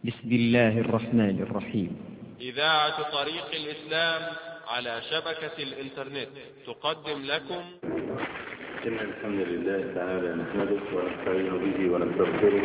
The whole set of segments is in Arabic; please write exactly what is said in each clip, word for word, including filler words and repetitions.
بسم الله الرحمن الرحيم. إذاعة طريق الإسلام على شبكة الإنترنت تقدم لكم. إن الحمد لله تعالى نحمده ونستعين به ونستغفره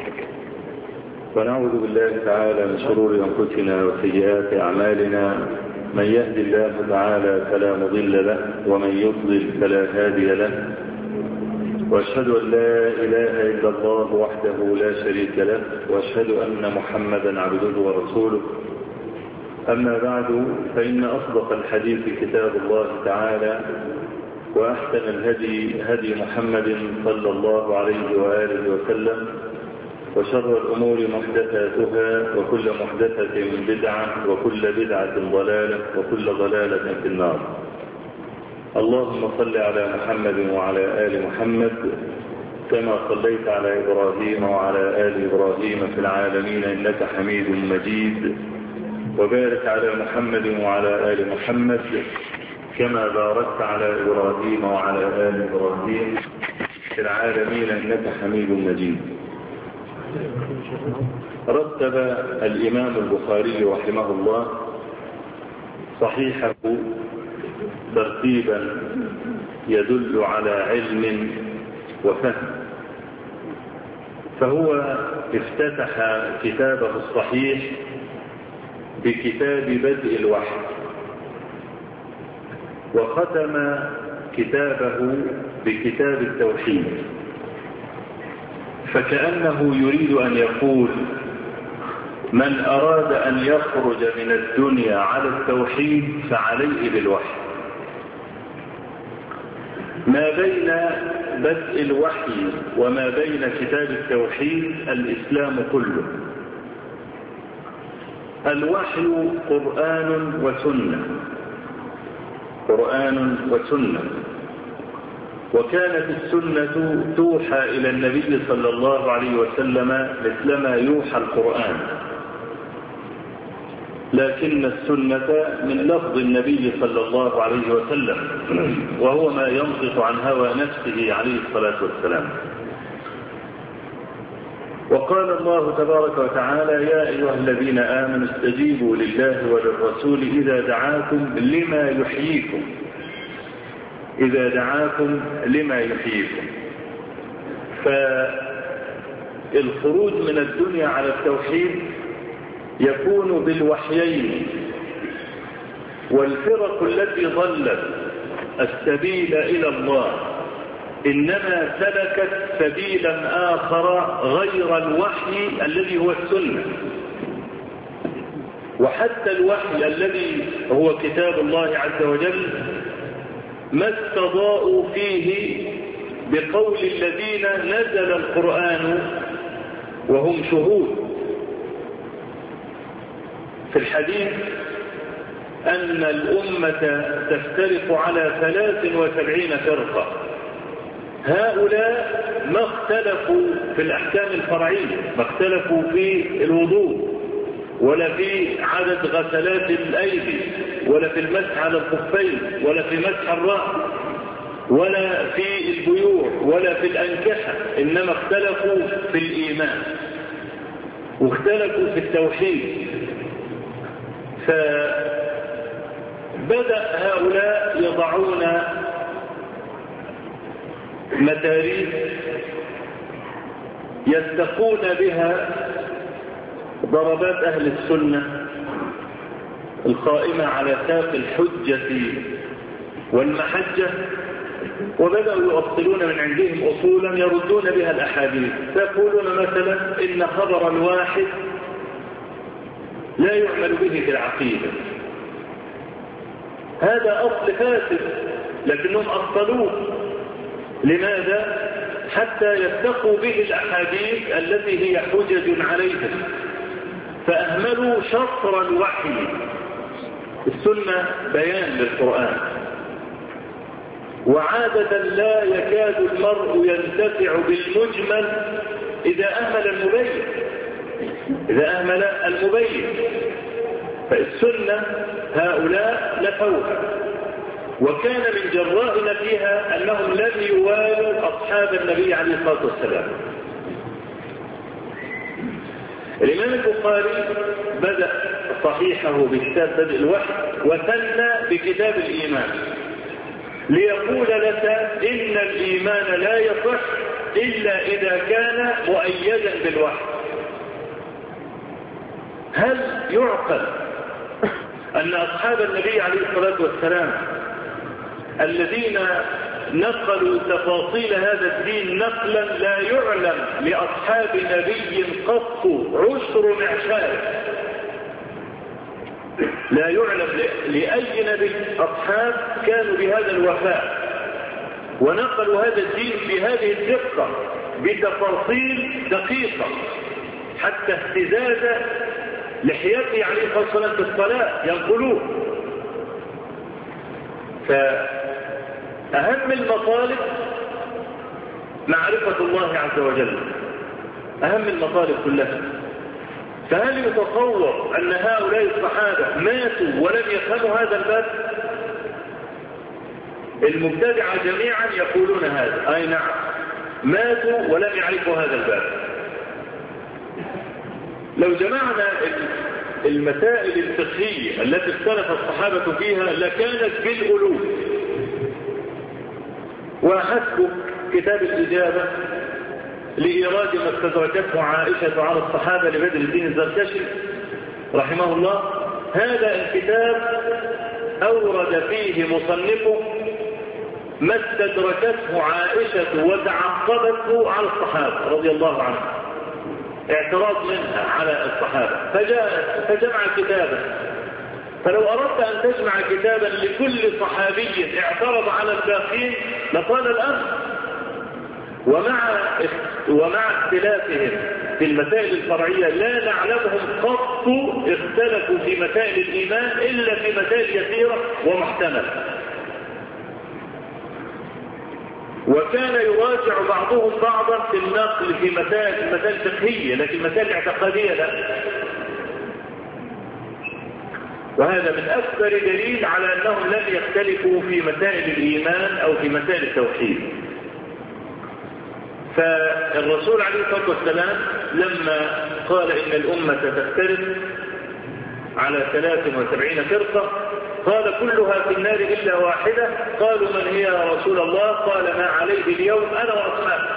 ونعوذ بالله تعالى من شرور أنفسنا وسيئات أعمالنا. من يهد الله تعالى فلا مضل له ومن يضلل فلا هادي له، وأشهد أن لا إله إلا الله وحده لا شريك له، وأشهد أن محمدا عبده ورسوله. أما بعد، فإن أصدق الحديث كتاب الله تعالى، وأحسن الهدي هدي محمد صلى الله عليه وآله وسلم، وشر الأمور محدثاتها، وكل محدثة بدعة، وكل بدعة ضلالة، وكل ضلالة في النار. اللهم صل على محمد وعلى آل محمد كما صليت على إبراهيم وعلى آل إبراهيم في العالمين إنك حميد مجيد، وبارك على محمد وعلى آل محمد كما باركت على إبراهيم وعلى آل إبراهيم في العالمين إنك حميد مجيد. رتب الإمام البخاري رحمه الله صحيحه ترتيبا يدل على علم وفهم، فهو افتتح كتابه الصحيح بكتاب بدء الوحي، وختم كتابه بكتاب التوحيد، فكأنه يريد أن يقول: من أراد أن يخرج من الدنيا على التوحيد فعليه بالوحي. ما بين بدء الوحي وما بين كتاب التوحيد الإسلام كله. الوحي قرآن وسنة، قرآن وسنة، وكانت السنة توحى إلى النبي صلى الله عليه وسلم مثلما يوحى القرآن، لكن السنة من لفظ النبي صلى الله عليه وسلم، وهو ما ينطق عن هوى نفسه عليه الصلاة والسلام. وقال الله تبارك وتعالى: يا أيها الذين آمنوا استجيبوا لله وللرسول إذا دعاكم لما يحييكم، إذا دعاكم لما يحييكم. فالخروج من الدنيا على التوحيد يكون بالوحيين، والفرق التي ضلت السبيل إلى الله إنما سلكت سبيلا آخر غير الوحي الذي هو السنة. وحتى الوحي الذي هو كتاب الله عز وجل ما استضاءوا فيه بقول الذين نزل القرآن وهم شهود. في الحديث أن الأمة تفترق على ثلاث وسبعين فرقة، هؤلاء ما اختلفوا في الأحكام الفرعية، ما اختلفوا في الوضوء، ولا في عدد غسلات الأيدي، ولا في المسح على الخفين، ولا في مسح الرأس، ولا في البيوع، ولا في الأنكحة، إنما اختلفوا في الإيمان واختلفوا في التوحيد. فبدأ هؤلاء يضعون مداريس يستقون بها ضربات أهل السنة القائمة على ساق الحجة والمحجة، وبدأوا يؤصلون من عندهم أصولا يردون بها الأحاديث. فيقولون مثلا إن خبر الواحد لا يعمل به في العقيدة. هذا أصل فاسد، لكنهم أصلوه. لماذا؟ حتى يتقوا به الأحاديث التي هي حجج عليهم، فأهملوا شطر الوحي. السنة بيان للقرآن، وعادة لا يكاد المرء ينتفع بالمجمل إذا أهمل المبين، إذا أهمل المبين. فالسنة هؤلاء نفوها، وكان من جراء فيها أنهم لم يوالوا أصحاب النبي عليه الصلاة والسلام. الإمام البخاري بدأ صحيحه بكتاب بدء الوحي وثنى بكتاب الإيمان ليقول لك إن الإيمان لا يصح إلا إذا كان مؤيدا بالوحي. هل يعقل أن أصحاب النبي عليه الصلاة والسلام الذين نقلوا تفاصيل هذا الدين نقلا لا يعلم لأصحاب نبي قط عشر معشار، لا يعلم لأي نبي أصحاب كانوا بهذا الوفاء ونقلوا هذا الدين بهذه الدقة بتفاصيل دقيقة حتى اهتزاز لحيته عليه الصلاة والسلام في الصلاة ينقلوه. فأهم المطالب معرفة الله عز وجل، أهم المطالب كلها. فهل يتصور أن هؤلاء الصحابة ماتوا ولم يفهموا هذا الباب؟ المبتدعة جميعا يقولون هذا، أي نعم ماتوا ولم يعرفوا هذا الباب. لو جمعنا المسائل الفقهية التي اختلف الصحابة فيها لكانت بالألوف. وحسب كتاب الإجابة لإيراد ما استدركته عائشة على الصحابة لبدر الدين الزركشي رحمه الله، هذا الكتاب أورد فيه مصنفه ما استدركته عائشة وتعقبته على الصحابة رضي الله عنهم، اعتراض منها على الصحابة، فجاء فجمع كتابا. فلو أردت أن تجمع كتابا لكل صحابي اعترض على الباقين لطال الأمر. ومع ومع اختلافهم في المسائل الفرعية لا نعلمهم قط اختلفوا في مسائل الإيمان إلا في مسائل يسيرة ومحتملة. وكان يراجع بعضهم بعضا في النقل في مسائل مسائل فقهية، لكن مسائل اعتقادية لا. وهذا من أكبر دليل على أنهم لم يختلفوا في مسائل الإيمان أو في مسائل التوحيد. فالرسول عليه الصلاة والسلام لما قال إن الأمة تفترق على ثلاث وسبعين فرقة قال كلها في النار إلا واحدة. قالوا من هي يا رسول الله؟ قال ما عليه اليوم أنا وأصحابي.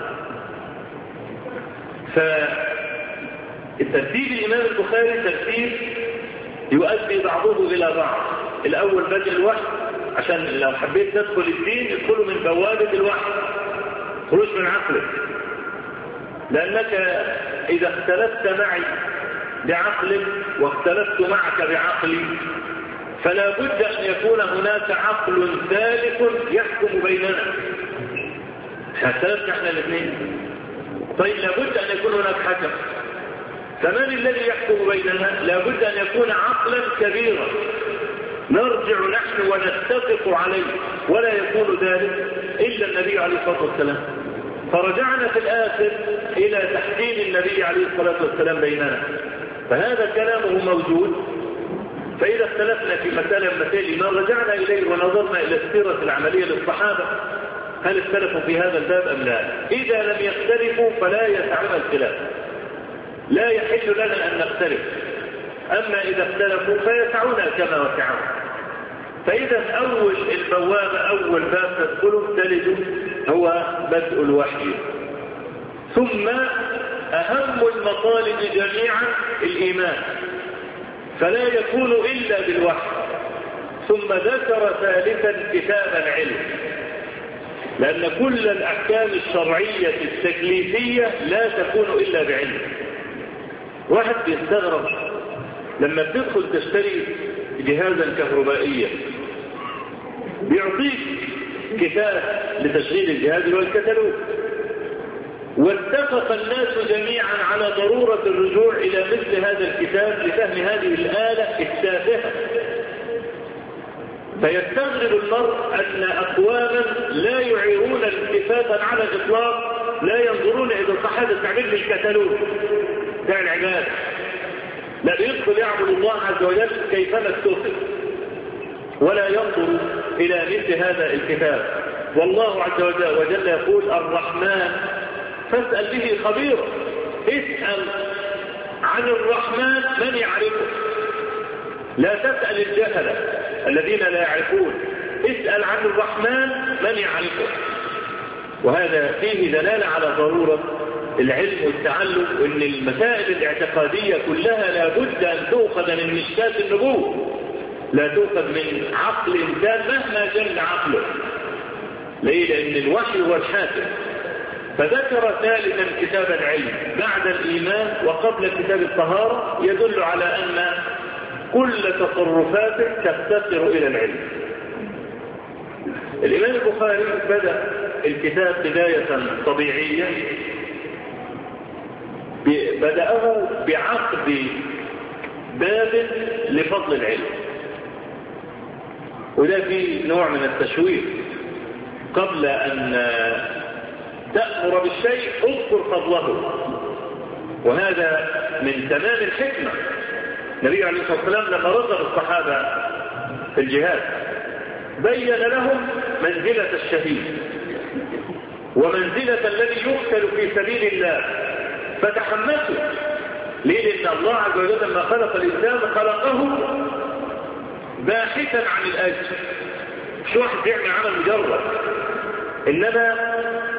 فالترتيب الإمام البخاري ترتيب يؤدي بعضه إلى بعض. الأول بدء الوحي عشان لو حبيت تدخل الدين ادخله من بوابة الوحي، خروج من عقلك، لأنك إذا اختلفت معي بعقلك واختلفت معك بعقلي فلا بد أن يكون هناك عقل ثالث يحكم بيننا. اختلفنا احنا الاثنين، طيب لابد أن يكون هناك حكم. فمن الذي يحكم بيننا؟ لابد أن يكون عقلا كبيرا نرجع نحن ونتفق عليه، ولا يكون ذلك إلا النبي عليه الصلاة والسلام. فرجعنا في الآخر إلى تحكيم النبي عليه الصلاة والسلام بيننا، فهذا كلامه موجود. فإذا اختلفنا في مسألة من مسائل الإيمان رجعنا إليه ونظرنا إلى السيرة العملية للصحابة، هل اختلفوا في هذا الباب أم لا؟ إذا لم يختلفوا فلا يسعنا الخلاف، لا يحل لنا أن نختلف. أما إذا اختلفوا فيسعونا كما وسعوا. فإذا أول البوابة أول باب تدخله تلد هو بدء الوحي. ثم أهم المطالب جميعا الإيمان، فلا يكون إلا بالوحي. ثم ذكر ثالثا كتاب العلم، لأن كل الأحكام الشرعية التكليفية لا تكون إلا بعلم. واحد بيستغرب لما تدخل تشتري جهازا كهربائيا بيعطيك كتاب لتشغيل الجهاز اللي هو الكتالوج، واتفق الناس جميعا على ضرورة الرجوع إلى مثل هذا الكتاب لفهم هذه الآلة التافهة. فيستغرب المرء أن أقواما لا يعيرون الالتفاتا على الإطلاق لا ينظرون إذا صح هذا التعبير بالكتالوج بتاع العباد، لا يدخل يعبد الله عز وجل كيفما استوفى، ولا ينظر إلى مثل هذا الكتاب. والله عز وجل يقول الرحمن فاسأل به خبيرا، اسأل عن الرحمن من يعرفه. لا تسأل الجهلة الذين لا يعرفون، اسأل عن الرحمن من يعرفه. وهذا فيه دلالة على ضرورة العلم والتعلم، وان المسائل الاعتقادية كلها لابد ان تؤخذ من مشكاة النبوة، لا تؤخذ من عقل انسان مهما جل عقله. ليه؟ لان الوحي هو الحاكم. فذكر ثالثا كتاب العلم بعد الإيمان وقبل كتاب الطهارة، يدل على أن كل تصرفاته تفتقر إلى العلم. الإمام البخاري بدأ الكتاب بداية طبيعية، بدأه بعقد باب لفضل العلم، وده فيه نوع من التشويق. قبل أن تأمر بالشيء اذكر فضله، وهذا من تمام الحكمة. النبي عليه الصلاة والسلام لما رغب الصحابة في الجهاد بين لهم منزلة الشهيد ومنزلة الذي يقتل في سبيل الله، فتحمسوا. ليه؟ لأن الله عز وجل لما خلق الإنسان خلقه باحثا عن الأجر، مش واحد يعمل عمل مجرد، إنما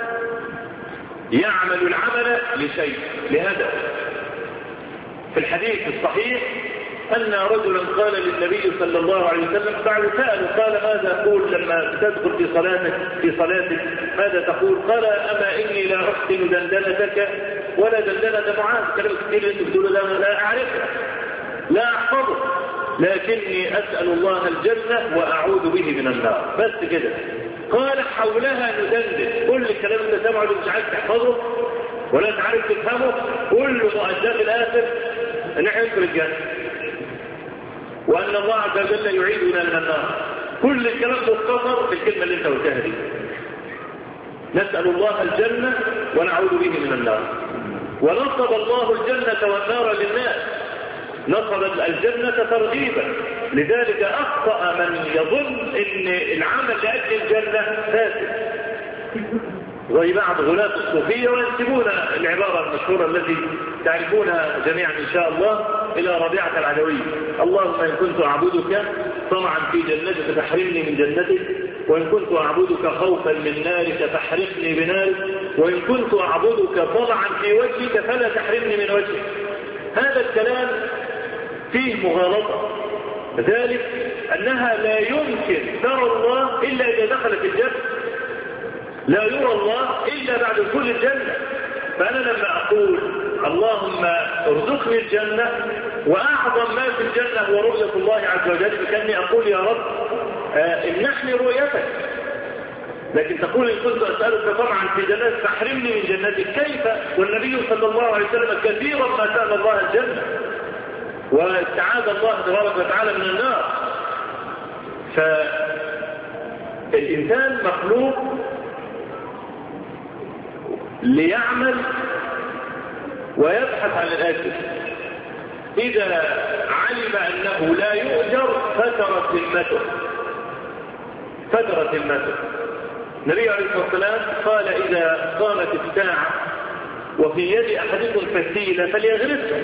يعمل العمل لشيء، لهدف. في الحديث الصحيح أن رجلا قال للنبي صلى الله عليه وسلم بعد سأله قال ماذا تقول لما تدخل في صلاتك في صلاتك ماذا تقول؟ قال أما إني لا أحسن دندنتك ولا دندنة معاذ. كلمة كثير أنت بتقول لا لا أعرفها لا أحفظه، لكني أسأل الله الجنة وأعوذ به من النار، بس كده. قال حولها ندندن، كل الكلام اللي سمعه اللي مش عارف تحفظه ولا تعرف تفهمه كل مؤداه الآخر ان احنا ندخل الجنة وأن الله عز وجل يعيدنا من النار. كل الكلام مختصر في الكلمة اللي انت قلتها دي، نسأل الله الجنة ونعوذ به من النار. ونصب الله الجنة والنار للناس، نصب الجنة ترغيبا، لذلك أخطأ من يظن ان العمل لأجل الجنة فاسد، زي بعض غلاة الصوفية وينسبون العبارة المشهورة التي تعرفونها جميعا إن شاء الله إلى ربيعة العدوية: اللهم إن كنت أعبدك طمعا في جنتك فاحرمني من جنتك، وإن كنت أعبدك خوفا من نارك فاحرقني بنارك، وإن كنت أعبدك طمعا في وجهك فلا تحرمني من وجهك. هذا الكلام فيه مغالطة، ذلك أنها لا يمكن ترى الله إلا إذا دخلت الجنة، لا يرى الله إلا بعد دخول الجنة. فأنا لما أقول اللهم ارزقني الجنة، وأعظم ما في الجنة هو رؤية الله عز وجل، فكأني أقول يا رب آه امنحني رؤيتك. لكن تقول إن كنت أسألك طبعا في جنتك فاحرمني من جنتك، كيف والنبي صلى الله عليه وسلم كثيرا ما سأل الله الجنة واستعاذ الله تبارك وتعالى من النار. فالإنسان مخلوق ليعمل ويبحث عن الأجر. إذا علم أنه لا يؤجر فترت همته فترت همته النبي عليه الصلاة والسلام قال: إذا قامت الساعة وفي يد أحدكم فتيلة فليغرسها.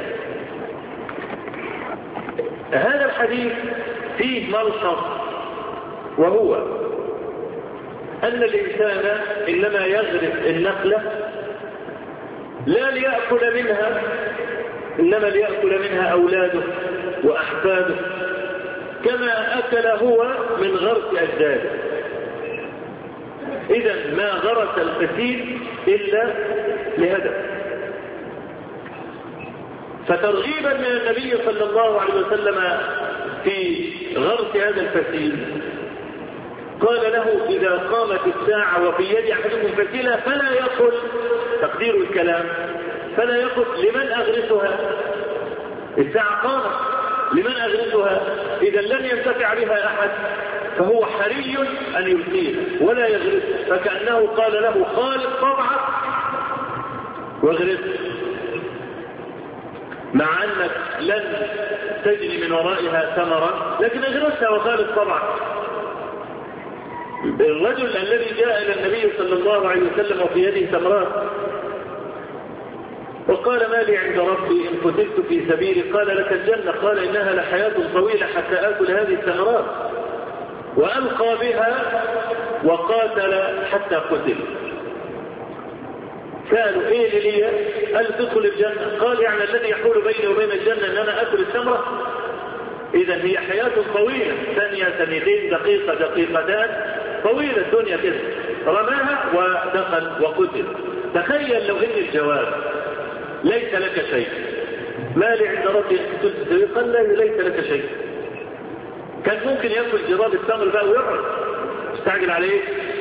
هذا الحديث فيه ملحظ، وهو أن الإنسان إنما يغرس النخلة لا ليأكل منها، إنما ليأكل منها أولاده وأحفاده، كما أكل هو من غرس أجداده. إذا ما غرس الفتيل إلا لهدف. فترغيبا من النبي صلى الله عليه وسلم في غرس هذا الفتيل قال له: إذا قامت الساعة وفي يد أحدكم فتيلة فلا يقل، تقدير الكلام، فلا يقل لمن أغرسها؟ الساعة قامت، لمن أغرسها؟ إذا لم ينتفع بها أحد فهو حري أن يلقيها ولا يغرسها، فكأنه قال له: خالق طبعك واغرسها، مع أنك لن تجني من ورائها ثمرا، لكن اغرسها وخالق طبعك. الرجل الذي جاء إلى النبي صلى الله عليه وسلم وفي يده تمرات، فقال ما لي عند ربي إن قتلت في سبيله؟ قال لك الجنة. قال إنها لحياة طويلة حتى آكل هذه الثمرات. وألقى بها وقاتل حتى قتل. سألوا ايه لي؟ قال تدخل الجنة. قال يعني الذي يحول بيني وبين الجنة ان انا اكل الثمرة؟ اذا هي حياة طويلة، ثانية ثانيتين دقيقة دقيقتان، طويلة الدنيا كده. رماها ودخل وقتل. تخيل لو ان الجواب ليس لك شيء، ما لي عند ربي قتلت، قال لا ليس لك شيء، كان ممكن ياكل جراب التمر بقى ويقعد استعجل عليه.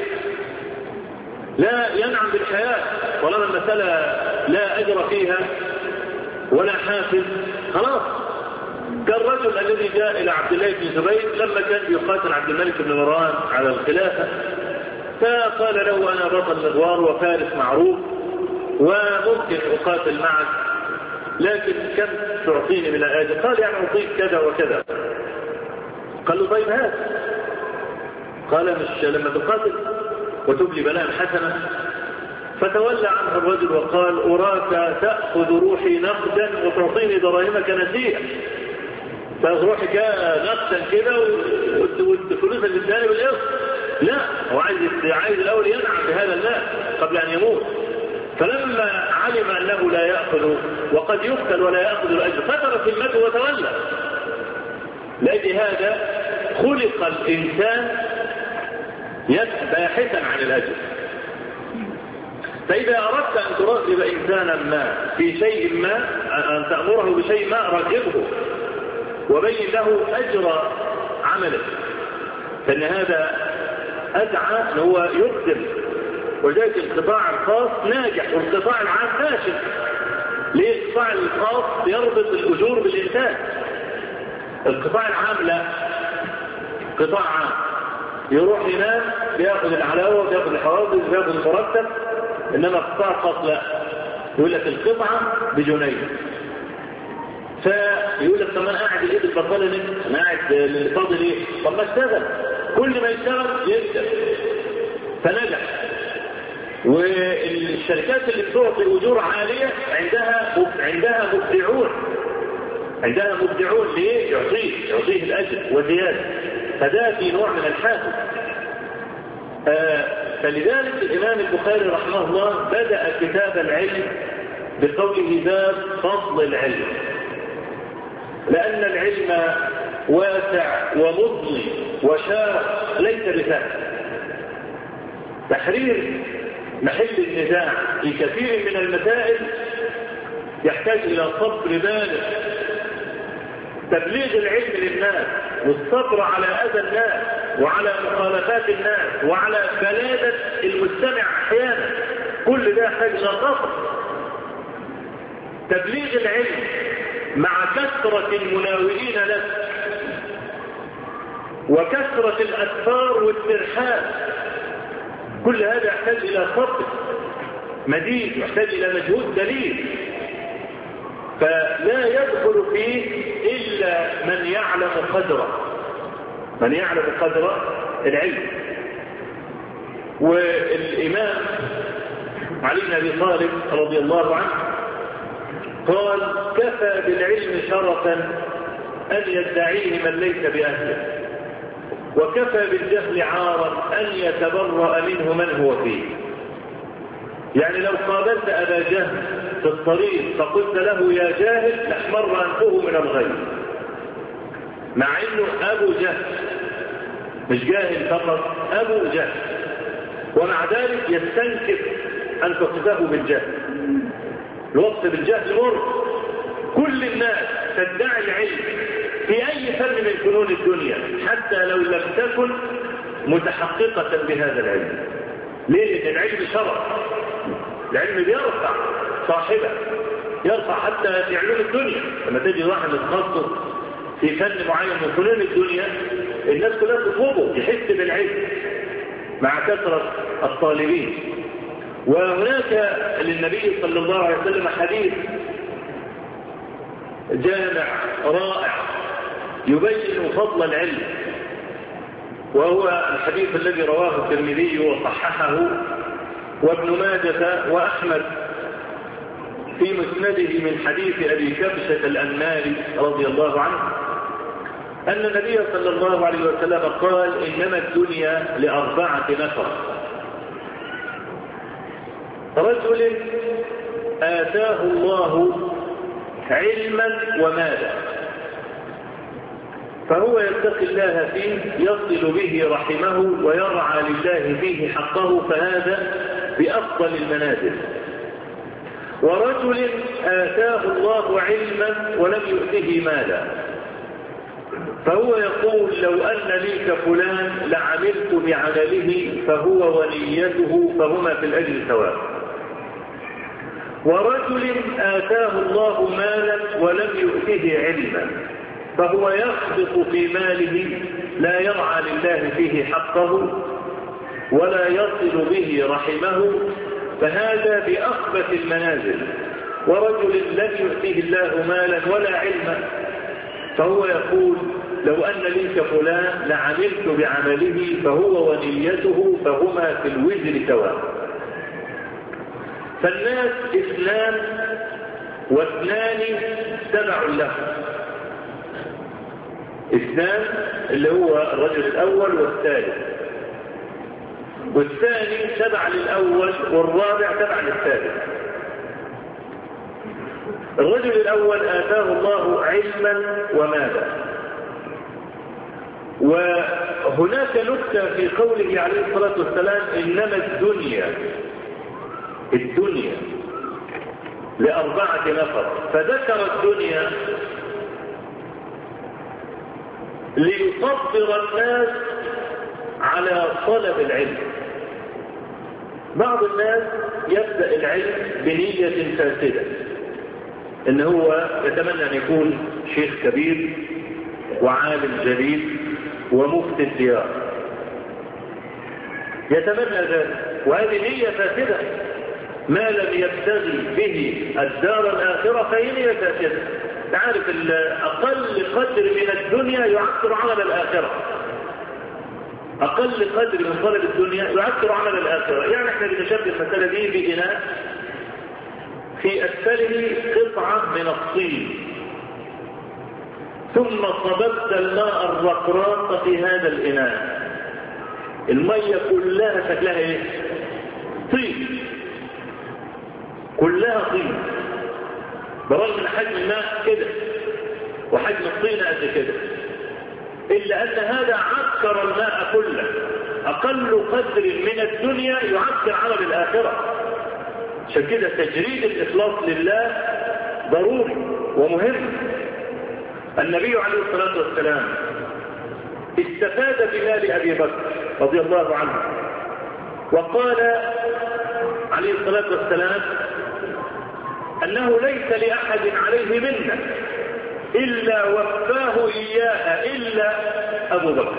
لا، ينعم بالحياة طالما المسألة لا أجر فيها ولا حافز، خلاص. كالرجل الذي جاء إلى عبد الله بن زبير لما كان يقاتل عبد الملك بن مروان على الخلافة، فقال له أنا بطل مغوار وفارس معروف وممكن أقاتل معك، لكن كم تعطيني من الأجر؟ قال يعني أعطيك كذا وكذا. قال له طيب هات. قال مش لما تقاتل وتبلي بلاء حسنة؟ فتولى عنه الرجل وقال أراك تأخذ روحي نقدا وتعطيني دراهمك نسيئة. تأخذ روحك نقدا كده والفلوس اللي اداني بالقسط. لا، هو عايز عايز الأول ينعم بهذا المال قبل أن يموت. فلما علم أنه لا يأخذ وقد يقتل ولا يأخذ الأجر فترك المال وتولى. لأجل هذا خلق الإنسان باحثا عن الأجر. فإذا أردت أن ترغب إنسانا ما في شيء ما، أن تأمره بشيء ما، رغبه وبين له أجر عمله، فإن هذا أدعى أن هو يقدم. وذلك القطاع الخاص ناجح والقطاع العام فاشل. ليه؟ القطاع الخاص يربط الأجور بالإنتاج، القطاع العام لا. قطاع عام يروح ينام بياخذ العلاوه بياخذ الحوافز بياخذ المرتب، انما قطاع خاص لا، يقول لك القطعه بجنيه. فيقول لك طب انا قاعد الايد البطاله ليه؟ انا قاعد فاضي ليه؟ طب ما اشتغل، كل ما يشتغل يكسب. فنجح. والشركات اللي بتعطي اجور عاليه عندها عندها مبدعون عندها مبدعون ليه؟ يعطيه يعطيه الاجر وزياده. فده في نوع من الحافز. آه فلذلك الإمام البخاري رحمه الله بدأ كتاب العلم بقوله باب فضل العلم، لأن العلم واسع ومضني وشاق ليس بسهل. تحرير محل النزاع في كثير من المسائل يحتاج إلى صبر بالغ. تبليغ العلم للناس والصبر على أذى الناس وعلى مخالفات الناس وعلى بلادة المستمع أحيانا، كل ده يحتاج إلى صبر. تبليغ العلم مع كثرة المناولين له وكثرة الأسفار والترحال، كل هذا يحتاج إلى صبر مديد، يحتاج إلى مجهود دليل. فلا يدخل فيه إلا من يعلم قدره، من يعلم قدر العلم. والإمام علي بن أبي طالب رضي الله عنه قال كفى بالعلم شرفا أن يدعيه من ليس بأهله، وكفى بالجهل عارا أن يتبرأ منه من هو فيه. يعني لو قابلت أبا جهل في الطريق فقلت له يا جاهل لاحمر أنفه من الغيظ، مع انه ابو جهل، مش جاهل فقط، ابو جهل، ومع ذلك يستنكف ان تصفه بالجهل. الوصف بالجهل مر. كل الناس تدعي العلم في اي فن من فنون الدنيا حتى لو لم تكن متحققة بهذا العلم. ليه؟ لان العلم شرف، العلم بيرفع صاحبه، يرفع حتى في علوم الدنيا. لما تجي واحد يتخصص في فن معين من فنون الدنيا الناس كلها تطلبه، يحس بالعلم مع كثرة الطالبين. وهناك للنبي صلى الله عليه وسلم حديث جامع رائع يبين فضل العلم، وهو الحديث الذي رواه الترمذي وصححه وابن ماجه وأحمد في مسنده من حديث أبي كبشة الأنماري رضي الله عنه أن النبي صلى الله عليه وسلم قال إنما الدنيا لأربعة نفر: رجل آتاه الله علما ومالا فهو يتقي الله فيه يصل به رحمه ويرعى لله فيه حقه، فهذا بأفضل المنازل. ورجل آتاه الله علما ولم يؤته مالا فهو يقول لو أن لي كفلان لعملت بعمله فهو ونيته فهما في الأجر سواء. ورجل آتاه الله مالا ولم يؤته علما فهو يخبط في ماله لا يرعى لله فيه حقه ولا يصل به رحمه، فهذا بأخبث المنازل. ورجل لم يؤته الله مالا ولا علما فهو يقول لو أن لي كفلان لعملت بعمله فهو ونيته فهما في الوزر سواء. فالناس اثنان واثنان تبع له. اثنان اللي هو الرجل الأول والثالث، والثاني تبع للأول والرابع تبع للثالث. الرجل الأول آتاه الله علما ومالا. وهناك نكتة في قوله عليه الصلاة والسلام إنما الدنيا الدنيا لأربعة نفر، فذكر الدنيا ليصبر الناس على طلب العلم. بعض الناس يبدأ العلم بنية فاسدة، إن هو يتمنى أن يكون شيخ كبير وعالم جليل ومفتي الديار، يتمنى ذلك، وهذه نية فاسدة. ما لم يبتغي به الدار الآخرة فهي نية فاسدة. تعرف أقل قدر من الدنيا يعثر عمل الآخرة، أقل قدر من طلب الدنيا يعثر عمل الآخرة. يعني احنا بنشبه المسألة دي بإناء في أسفله قطعة من الطين، ثم صببت الماء الرقراق في هذا الإناء، المية كلها شكلها ايه؟ طين، كلها طين، برغم من حجم الماء كده وحجم الطين قد كده، إلا أن هذا عكر الماء كله. أقل قدر من الدنيا يعكر عمل الآخرة. عشان كده تجريد الإخلاص لله ضروري ومهم. النبي عليه الصلاة والسلام استفاد بمال أبي بكر رضي الله عنه، وقال عليه الصلاة والسلام أنه ليس لأحد عليه منة إلا وفاه إياها إلا أبو بكر.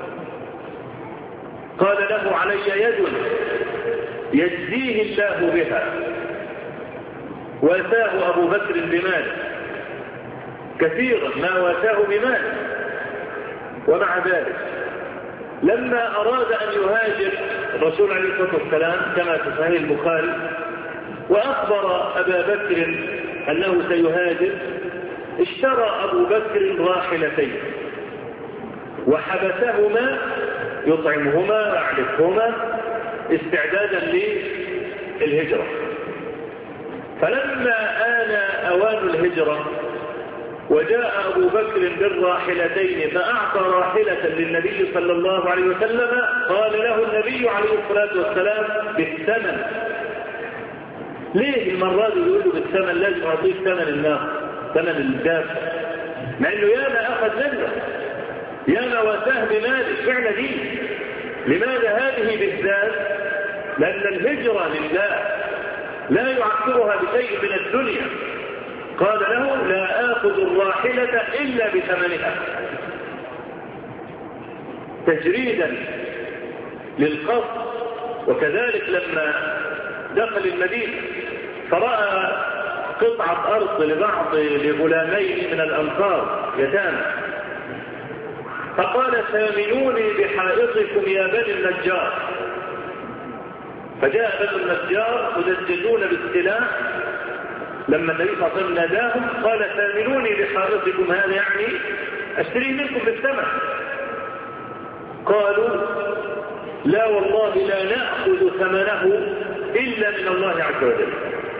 قال له علي يد يجزيه الله بها، واتاه أبو بكر بماله كثيرا ما واتاه بماله. ومع ذلك لما أراد أن يهاجر الرسول عليه الصلاة والسلام كما في صحيح البخاري وأخبر أبا بكر أنه سيهاجر، اشترى أبو بكر راحلتين وحبسهما يطعمهما ويعلفهما استعدادا للهجرة. فلما آن أوان الهجرة وجاء أبو بكر بالراحلتين فأعطى راحلة للنبي صلى الله عليه وسلم، قال له النبي عليه الصلاة والسلام بالثمن. ليه المرة دي يقول له بالثمن؟ لازم أعطيه ثمن الناقة، ثمن الدابة، مع انه ياما اخذ منه، ياما واتاه بماله. فعلا دي لماذا هذه بالذات؟ لأن الهجرة لله لا يعكرها بشيء من الدنيا. قال له لا آخذ الراحلة إلا بثمنها، تجريدا للقصد. وكذلك لما دخل المدينة فرأى قطعة أرض لبعض لغلامين من الأنصار يتامى، فقال سامنوني بحائطكم يا بني النجار. فجاء بني النجار يدججون بالسلاح لما النبي صلى الله عليه وسلم ناداهم قال ثامنوني بحائطكم هذا، يعني اشتريه منكم بالثمن. قالوا لا والله لا نأخذ ثمنه إلا من الله عز وجل.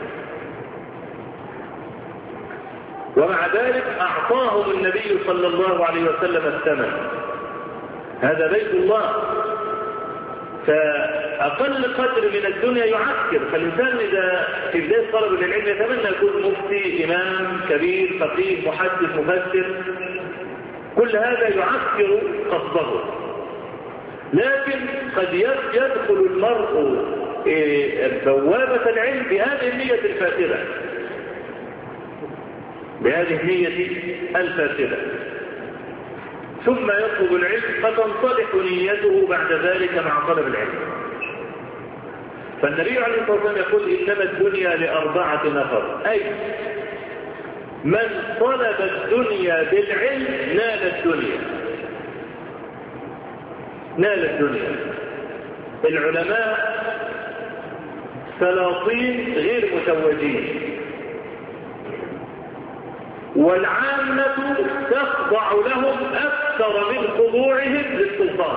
ومع ذلك أعطاهم النبي صلى الله عليه وسلم الثمن. هذا بيت الله، فأقل قدر من الدنيا يعكر. فالإنسان إذا في بداية طلب العلم يتمنى يكون مفتي، إمام كبير، فقيه، محدث، مفسر، كل هذا يعكر قصده. لكن قد يدخل المرء بوابة العلم بهذه النية الفاسدة، بهذه النية الفاسدة، ثم يطلب العلم فتنصلح نيته بعد ذلك مع طلب العلم. فالنبي عليه الصلاة والسلام يقول إنما الدنيا لأربعة نفر، أي من طلب الدنيا بالعلم نال الدنيا، نال الدنيا. العلماء سلاطين غير متوجين، والعامة تخضع لهم أكثر من خضوعهم للسلطان،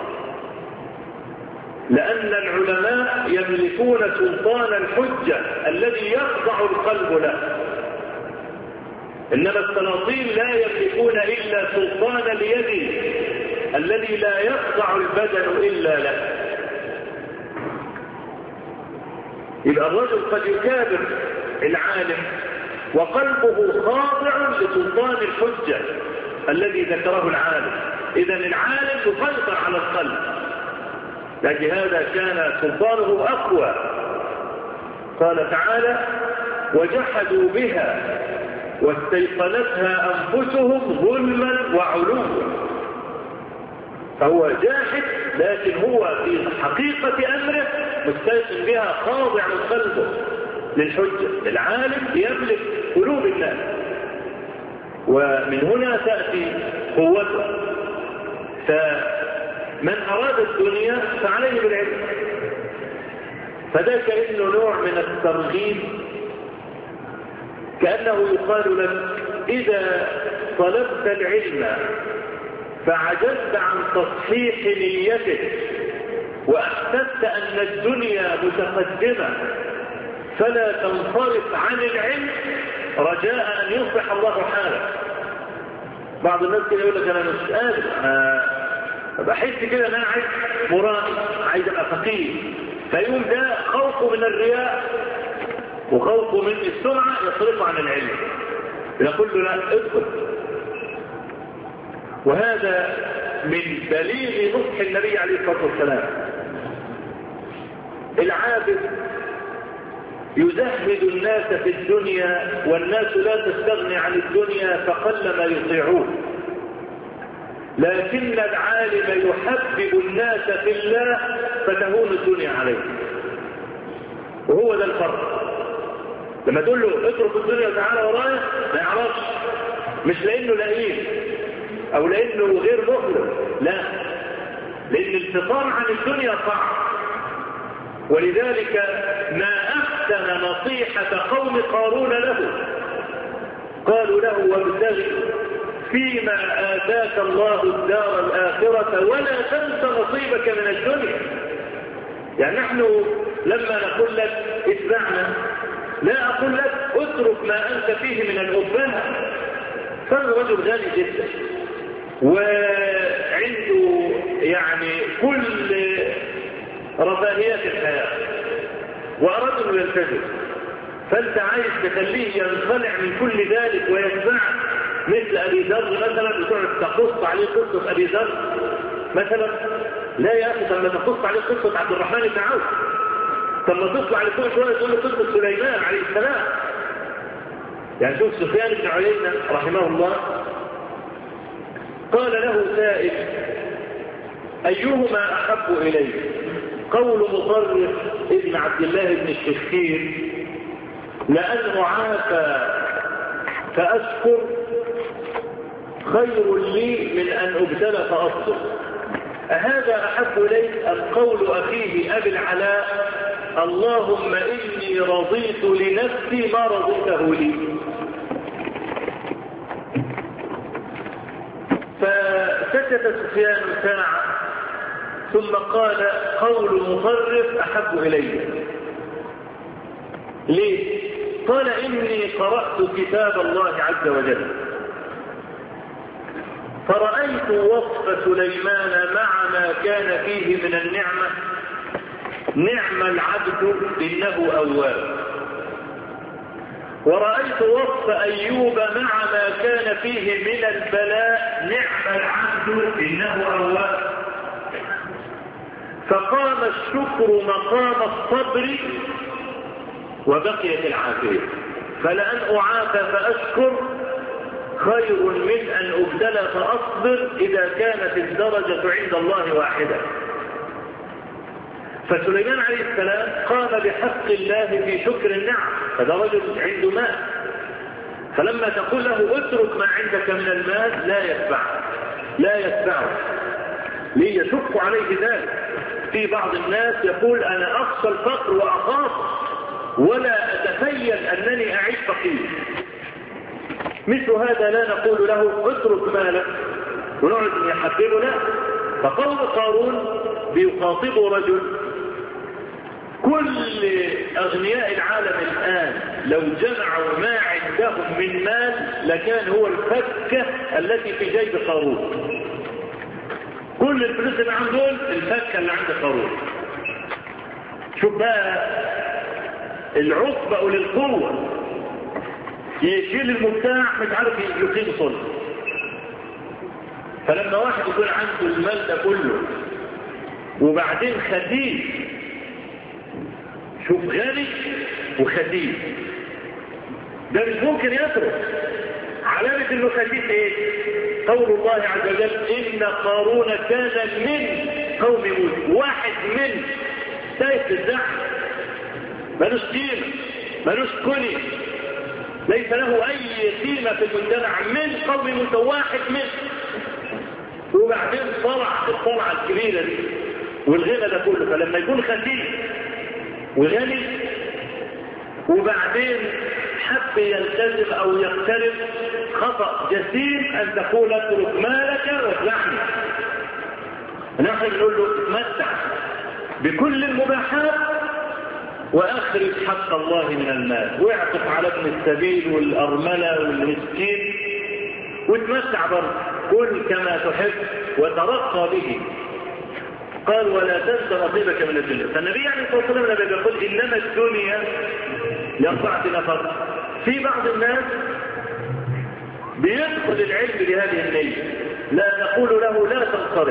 لأن العلماء يملكون سلطان الحجة الذي يخضع القلب له، إنما السلاطين لا يملكون إلا سلطان اليد الذي لا يخضع البدن إلا له. يبقى الرجل قد يكابر العالم وقلبه خاضع لسلطان الحجة الذي ذكره العالم. إذن العالم يسيطر على القلب، لكن هذا كان سلطانه أقوى. قال تعالى وجحدوا بها واستيقنتها أنفسهم ظلما وعلوا. فهو جاحد، لكن هو في حقيقة أمره مستيقن بها، خاضع من قلبه للحجة. العالم يملك قلوب الناس، ومن هنا تأتي قوته. فمن أراد الدنيا فعليه بالعلم. فده كأنه نوع من الترغيب، كأنه يقال لك إذا طلبت العلم فعجزت عن تصحيح نيتك وأحسست أن الدنيا متقدمة فلا تنصرف عن العلم رجاء أن يصلح الله حالك. بعض الناس كده يقول لك أنا مش قادر، أنا بحس كده أن أنا عايز مرائي، عايز أبقى فقيه، فيقوم ده خوفه من الرياء وخوفه من السمعة يصرفه عن العلم، يقول له لا ادخل. وهذا من دليل نصح النبي عليه الصلاة والسلام. العابد يزهد الناس في الدنيا والناس لا تستغني عن الدنيا فقل ما يطيعون، لكن العالم يحبب الناس في الله فتهون الدنيا عليه. وهو ده الفرق. لما تقول له اترك الدنيا وتعالى ورايا ما يعرفش، مش لانه لئيم او لانه غير مخلص، لا، لان الفطام عن الدنيا صعب. ولذلك ما احسن نصيحة قوم قارون له، قالوا له وابتغ فيما آتاك الله الدار الآخرة ولا تنس نصيبك من الدنيا. يعني نحن لما نقول لك اتبعنا لا أقول لك اترك ما أنت فيه من الأبهة. فالرجل غني جدا وعنده يعني كل رفاهيات الحياة وأراد أن يلتزم، فأنت عايز تخليه ينخلع من كل ذلك ويتبعك مثل أبي ذر مثلا، بتقعد تقص عليه قصة أبي ذر مثلا. لا يا أخي، لما تقص عليه قصة عبد الرحمن بن عوف، لما تطلع لفوق شوية تقول له قصة سليمان عليه السلام. يعني شوف سفيان بن عيينة رحمه الله قال له سائل أيهما أحب إليه، قول مطرف ابن عبد الله بن الشخير لأن أعافى فأشكر خير لي من أن أبتلى فأصبر. أهذا أحب إليك أم قول أخيه أبي العلاء اللهم إني رضيت لنفسي ما رضيته لي. فسكت سفيان ساعة ثم قال قول مطرف أحب إلي. ليه؟ قال إني قرأت كتاب الله عز وجل فرأيت وصف سليمان مع ما كان فيه من النعمة، نعم العبد إنه أواب. ورأيت وصف أيوب مع ما كان فيه من البلاء، نعم العبد إنه أواب. فقام الشكر مقام الصبر وبقيت العافية. فلأن أعافى فأشكر خير من أن أبتلى فأصبر إذا كانت الدرجة عند الله واحدة. فسليمان عليه السلام قام بحق الله في شكر النعم، هذا رجل عنده مال، فلما تقول له اترك ما عندك من المال لا يتبعه لا يتبعه ليشق عليه ذلك. في بعض الناس يقول أنا أخشى الفقر وأخاف ولا أتخيل أنني أعيش فقير. مثل هذا لا نقول له اترك مالك ونقعد يحببنا. فقول قارون بيخاطب رجل كل أغنياء العالم الآن لو جمعوا ما عندهم من مال لكان هو الفكة التي في جيب قارون. كل الفلوس اللي عندهم الفكة اللي عند قارون. شوف بقى العصبة للقوة، يشيل المبتاع مش عارف يقيم صلب. فلما واحد يكون عنده المال ده كله وبعدين خديج، شوف غني وخديج، ده مش ممكن يترك. علامة انه خديج ايه؟ قول الله عز وجل ان قارون كان من قوم موسى، واحد من سيف الزحف، ملوش قيمة ملوش كني، ليس له اي قيمة في المجتمع، من قوم موسى، واحد من. وبعدين طلع الطلعة الكبيرة دي والغنى ده كله. فلما يكون خديج وغني وبعدين حب يلتزم او يقترب، خطأ جسيم ان تقول اترك مالك واتبعني. نحن نقول له اتمتع بكل المباحات واخرج حق الله من المال، واعطف على ابن السبيل والارملة والمسكين واتمتع برضه، كل كما تحب وترقى به. قال ولا تنس نصيبك من الدنيا. فالنبي عليه الصلاة والسلام يقول إنما الدنيا لأربعة نفر. في بعض الناس بيدخل العلم بهذه النية، لا نقول له لا تنصرف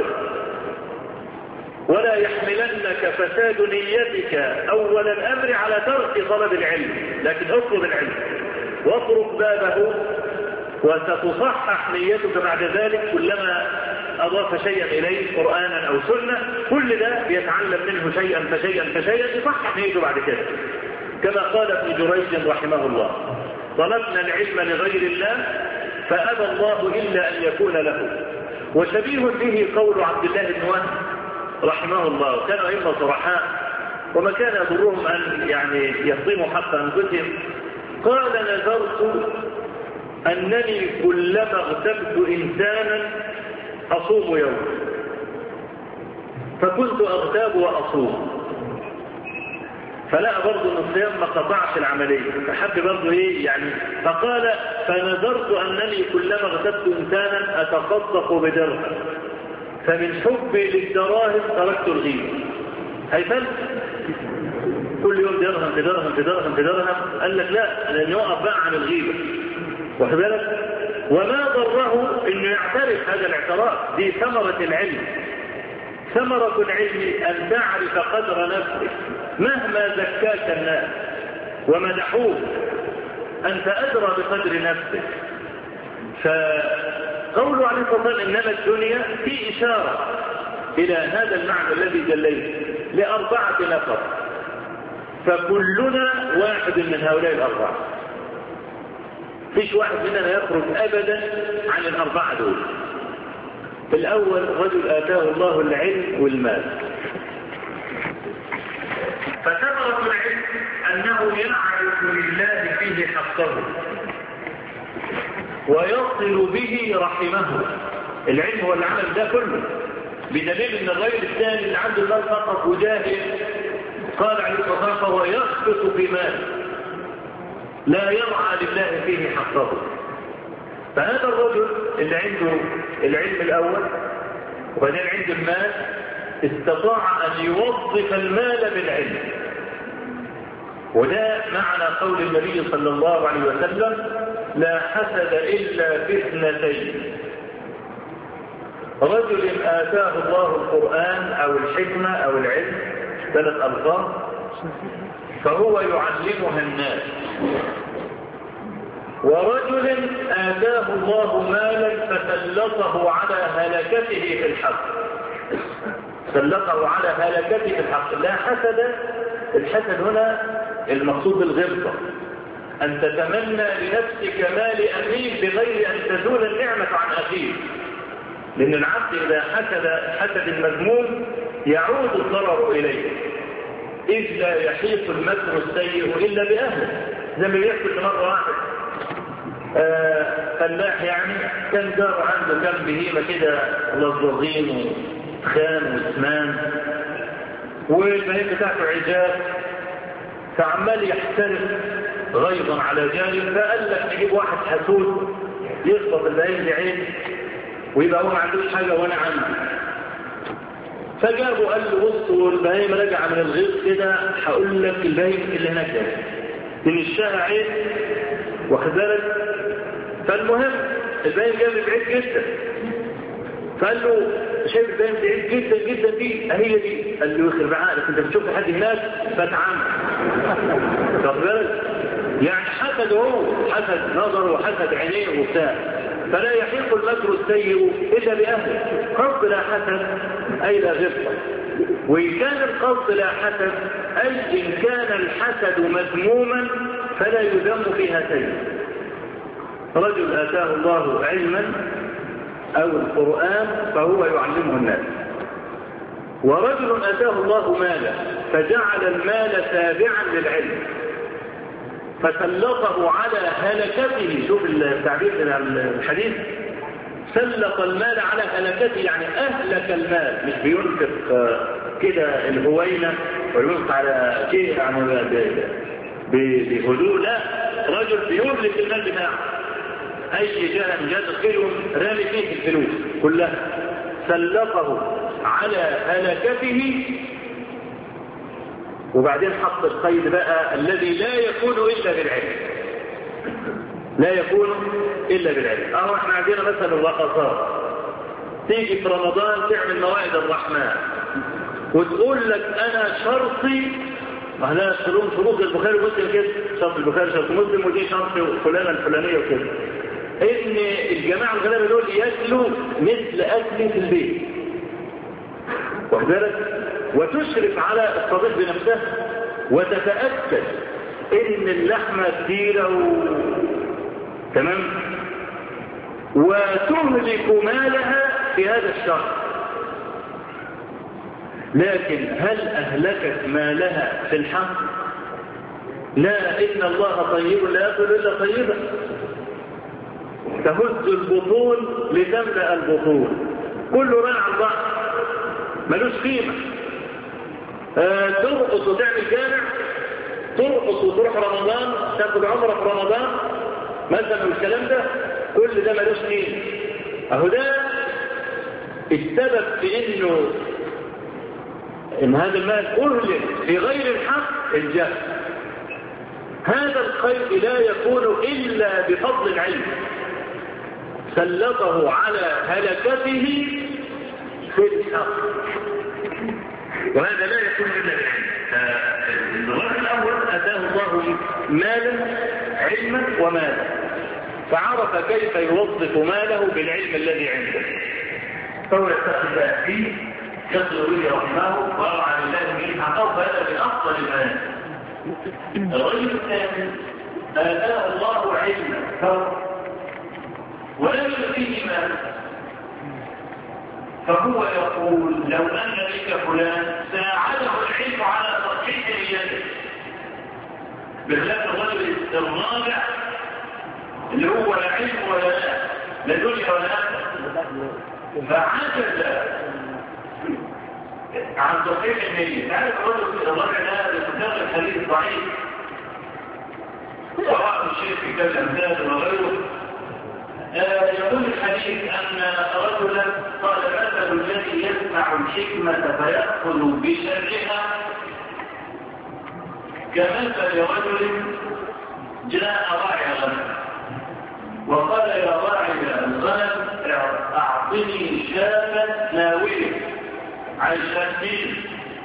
ولا يحملنك فساد نيتك أول الأمر على ترك طلب العلم، لكن اطلب العلم واطرق بابه وستصحح نيتك بعد ذلك كلما أضاف شيئا إليه قرآنا أو سنة. كل ده بيتعلم منه شيئا فشيئا فشيئا يصحح نيته بعد كده. كما قال ابن جريج رحمه الله طلبنا العلم لغير الله فأبى الله إلا أن يكون له. وشبيه به قول عبد الله بن وهب رحمه الله، كانوا أئمة صرحاء وما كان يضرهم أن يعني يصيموا حق أنفسهم. قال نذرت أنني كلما اغتبت إنسانا أصوم يوم، فكنت أغتاب وأصوم، فلا برضو ان الصيام ما قطعش العملية، فحب برضو ايه يعني. فقال فنذرت أنني كلما اغتبت إنسانا أتصدق بدرهم، فمن حبي للدراهم تركت الغيبة. هيفل كل يوم درهم في درهم في درهم في درهم. قال لك لا، لأن يقف بقى عن الغيبة، واخد بالك؟ وما ضره انه يعترف هذا الاعتراف، دي ثمرة العلم. ثمرة العلم أن تعرف قدر نفسك مهما زكاك الناس ومدحوك، أنت أدرى بقدر نفسك. فقوله عليه الصلاة والسلام إنما الدنيا في إشارة إلى هذا المعنى الذي جليت لأربعة نفر، فكلنا واحد من هؤلاء الأربعة. فيش واحد مننا يخرج أبدا عن الأربعة دول. الأول رجل آتاه الله العلم والمال، فثمرة العلم أنه يعرف لله فيه حقه ويصل به رحمه. العلم هو اللي عمل ده كله، بدليل ان الرجل الثاني اللي عنده المال فقط وجاهل قال عليه الصلاة والسلام فهو يخبط في ماله لا يرعى لله فيه حقه. فهذا الرجل اللي عنده العلم الأول وبعدين عنده المال استطاع أن يوظف المال بالعلم. وده معنى قول النبي صلى الله عليه وسلم لا حسد إلا في اثنتين: رجل آتاه الله القرآن أو الحكمة أو العلم، ثلاث ألفاظ، فهو يعلمها الناس. ورجل آتاه الله مالا فسلطه على هلكته في الحق. سلطه على هلكته في الحق. لا حسد. الحسد هنا المقصود بالغبطة، أن تتمنى لنفسك مال أخيك بغير أن تزول النعمة عن أخيك. لأن العبد إذا حسد حسد المذموم يعود الضرر إليه، إذ لا يحيط المكر السيء إلا بأهله. زي ما بيحصل مرة واحد فلاح يعني كان جار عنده كم بهيمة كده لظظين وخان وثمان والبهيمة بتاعته عجاب، فعمال يحترف غيظا على جاره، فقال لك نجيب واحد حسود يخبط البهيمة بعين ويبقى هو ما عندوش حاجة وانا عندي. فجابه قال له بص والبهيمة رجع من الغيظ كده هقول لك البهيمة اللي هناك ده تنشاها عين واخد بالك. فالمهم البهيمة جاب بعيد جدا، فقال له شايف البهيمة بعيد جدا جدا دي هي دي. قال له يخرب عقلك انت بتشوف حد هناك فتعمل واخد بالك. يعني حسد هو حسد نظره وحسد عينيه وبتاع. فلا يحيق المكر السيء إلا بأهله. قصد لا حسد أي لا غبطة. وإن كان القصد لا حسد أي إن كان الحسد مذموما فلا يذم فيها سيء. رجل آتاه الله علما أو القرآن فهو يعلمه الناس. ورجل آتاه الله مالا فجعل المال تابعا للعلم فسلطه على هلكته. شوف التعبير من الحديث، سلط المال على هلكته يعني أهلك المال، مش بينفق كده الهوينة وينفق على شيء يعني بهدوء، لا، رجل بيملك المال بتاعه أي جهة من جهة الخير رامي فيه الفلوس كلها، سلطه على هلكته. وبعدين حط القيد بقى الذي لا يكون إلا بالعلم، لا يكون إلا بالعلم. أهو احنا عندنا مثلا الرقصات، تيجي في رمضان تعمل موائد الرحمن وتقول لك أنا شرطي أهلا شروط شروط البخاري ومسلم كده، شرط البخاري شرط مسلم ودي شرط فلانة الفلانية وكده، إن الجماعة الغلابة دول يأكلوا مثل أكل في البيت واخد بالك، وتشرف على الطبيخ بنفسها وتتأكد ان اللحمة كثيرة و... تمام، وتهلك مالها في هذا الشهر. لكن هل أهلكت مالها في الحق؟ لا، إن الله طيب لا يأكل إلا طيبا. تهز البطون لتملأ البطون، كله ران على البعض ملوش قيمة. آه ترقص وتعمل جامع، ترقص وتروح رمضان تاخد عمرة في رمضان مثلا والكلام ده كل ده ملوش قيمة. اهو ده السبب في انه ان هذا المال اهلك في غير الحق الجهل. هذا الخير لا يكون الا بفضل العلم، سلطه على هلكته في الحق، وهذا لا يكون الا بالعلم. الرجل الاول اتاه الله مالا علما ومالا فعرف كيف يوظف ماله بالعلم الذي عنده، فهو يستخدم فيه يصل به رحمه ويرعى لله به حقه، فهذا من افضل المال. الرجل الثاني اتاه الله علما ولم يؤتيه مالا، فهو يقول لو أن لك فلان ساعده العلم على تصحيح نيته، بخلاف الرجل الرابع اللي هو لا علم ولا لا لا دنيا ولا آخرة، فعجز عن تصحيح النية. تعرف الرجل الرابع ده بيتكرر الحديث الضعيف سواء الشيخ في كتاب الأمثال وغيره. آه يقول الحديث أن رجلا قال مثل الذي يسمع الحكمة فيأخذ بشرها كمثل رجل جاء راعي غنم وقال يا راعي الغنم أعطني شاة ناوية عشان دين.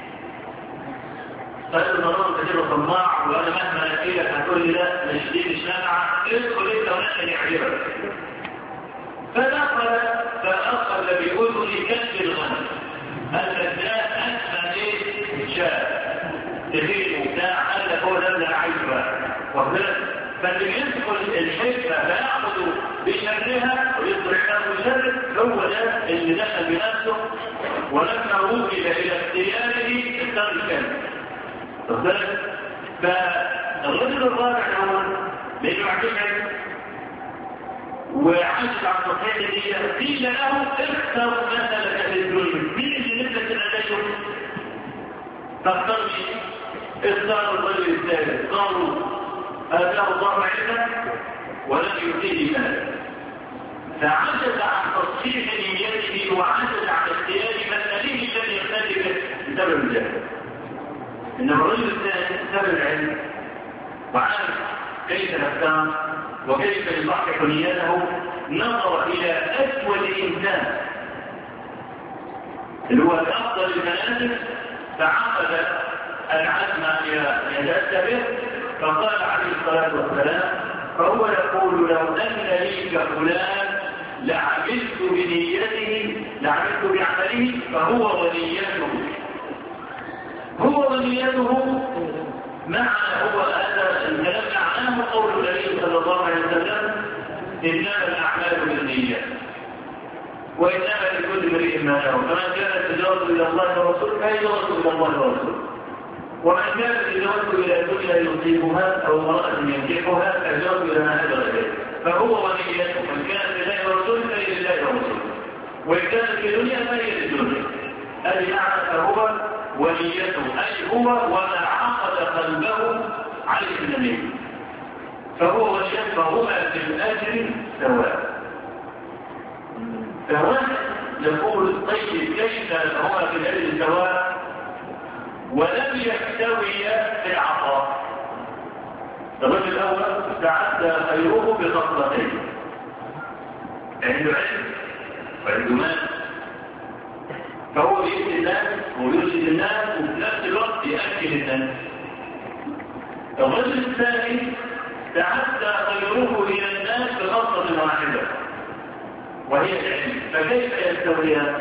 قال المرور كثير طماع وانا مهما نسيلك هتقول لي لا مش دين الشمعة ادخل انت ونحن يعجبك. فدخل فاخر اللي بيقولوا لي كشف الغنم هذا الجاء اسمى ايه شاة تخيل وبتاع قال لك هو ده اللي انا عايزه بقى وخلاص. فاللي يدخل الحكمة فيأخذ بشرها ويصبح له الشر هو ده اللي دخل بنفسه ولما وكل إلى اختياره اختار الكلمة. فالرجل الرابع هو لأنه عجبه وعجب عن تصحيح النية قيل له اختر مثلك في الدنيا مين اللي نفسك تناديه؟ فاختار مين؟ اختار الرجل الثالث قالوا آتاه الله علما ولم يؤتيه مالا فعجز عن تصحيح نيته وعجز عن اختيار مسألته الذي يختلف به بسبب الجهل. إنما الرجل الثاني سبب العلم وعرف كيف يختار وكيف يصحح نيته نظر إلى أسود إنسان اللي هو الأفضل المنازل فعقد العزم يتأتى به. فقال عليه الصلاة والسلام فهو يقول لو أن لي كفلان لعملت بنيته لعملت بعمله فهو ونيته هو ونيته معنى هو هذا الكلام معناه قول النبي صلى الله عليه وسلم إنما الأعمال بالنيات وإنما لكل امرئ ما نوى فمن كانت هجرته إلى الله ورسوله فهجرته إلى الله ورسوله ومن كانت هجرته إلى الدنيا يصيبها أو امرأة ينكحها فهجرته إلى ما هاجر إليه فهو ونيته من كانت لله ورسوله فهي لله ورسوله وإن كانت في دنيا فهي للدنيا. هذه معنى فهو ونيته أي هو وما عقد قلبه عليه النبي فهو ونيته فهما في الأجر سواء. فواحد يقول طيب كيف هما في الأجر سواء ولم يستوي في العطاء؟ الرجل الأول تعدى خيره بخصلتين عنده علم وعنده مال فهو يأتي الناس ويرشد الناس وفي نفس الوقت يأكل الناس. الرجل الثاني تعدى خيره إلى الناس بخصلة واحدة وهي العلم فكيف يستويان؟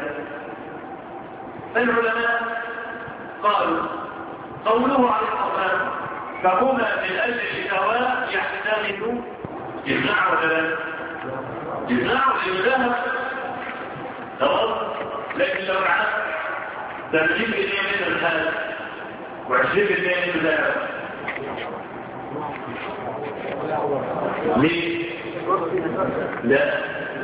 فالعلماء قالوا قوله عليه الصلاة فهما في الأجر سواء يحتمل يمنع ولا لا؟ يمنع لله خلاص. لكن لو العكس ثلاثين بالمئة من هذا وعشرين بالمئة من ذلك ليه؟ لا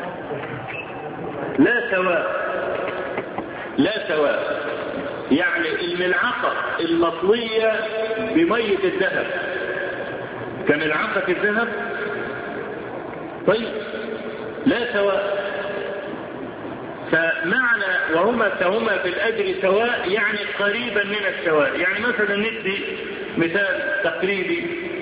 لا سواء لا سواء يعني الملعقة المطوية بمية الذهب كملعقة الذهب طيب لا سواء. فمعنى وهما فهما في الأجر سواء يعني قريبا من السواء. يعني مثلا ندي مثال تقريبي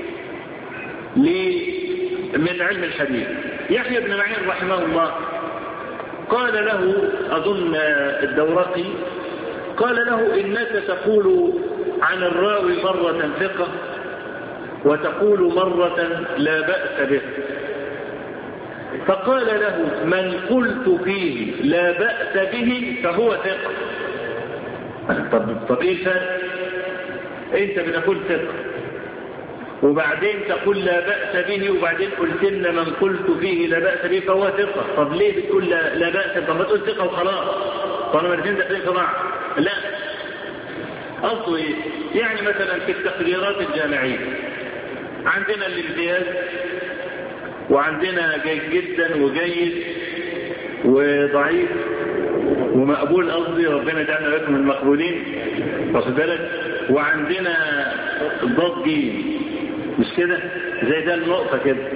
من علم الحديث. يحيى بن معين رحمه الله قال له أظن الدورقي قال له إنك تقول عن الراوي مرة ثقة وتقول مرة لا بأس به. فقال له من قلت فيه لا بأس به فهو ثقة. طب, طب إيه الفرق؟ أنت بتقول ثقة وبعدين تقول لا بأس به وبعدين قلت لنا من قلت فيه لا بأس به فهو ثقة. طب ليه بتقول لا, لا بأس؟ طب ما تقول ثقة وخلاص طالما الاثنين داخلين في بعض. لا قصده ايه؟ يعني مثلا في التقديرات الجامعية عندنا الامتياز، وعندنا جيد جدا وجيد وضعيف ومقبول، قصدي ربنا يجعلنا لكم من المقبولين، واخد بالك؟ وعندنا ضاد جيم، مش كده؟ زي ده النقطة كده.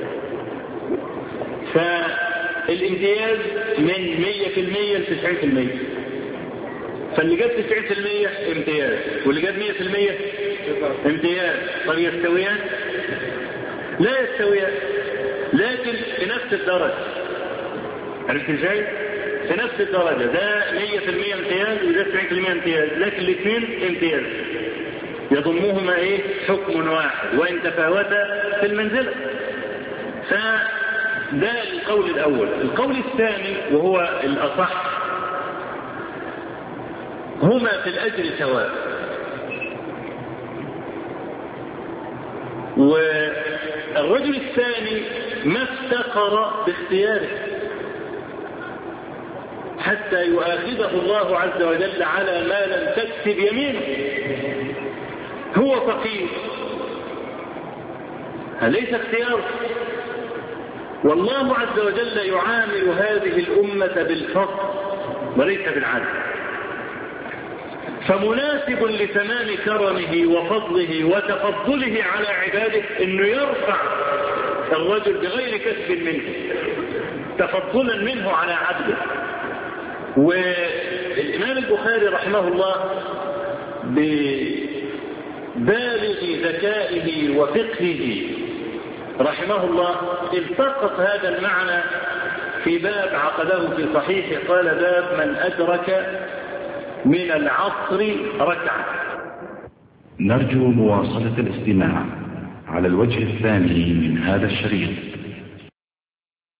فالامتياز من مية في المية ل تسعين في المية، فاللي جاب تسعين في المية امتياز واللي جاب مية في المية امتياز. طب يستويان؟ لا يستويان، لكن في نفس الدرجة. عرفت ازاي؟ في نفس الدرجة، ده مية في المية امتياز وده تسعين في المية امتياز، لكن الاثنين امتياز يضمهما ايه؟ حكم واحد وان تفاوتا في المنزلة. فده القول الاول. القول الثاني وهو الاصح، هما في الاجر سواء. والرجل الثاني ما افتقر باختياره حتى يؤاخذه الله عز وجل على ما لم تكسب يمينه. هو فقير، أليس اختيار؟ والله عز وجل يعامل هذه الأمة بالفضل وليس بالعدل، فمناسب لتمام كرمه وفضله وتفضله على عباده انه يرفع الرجل بغير كسب منه تفضلا منه على عبده. والإمام البخاري رحمه الله ببالغ ذكائه وفقهه رحمه الله التقط هذا المعنى في باب عقده في صحيحه، قال: باب من أدرك من العصر ركعة. نرجو مواصلة الاستماع على الوجه الثاني من هذا الشريط.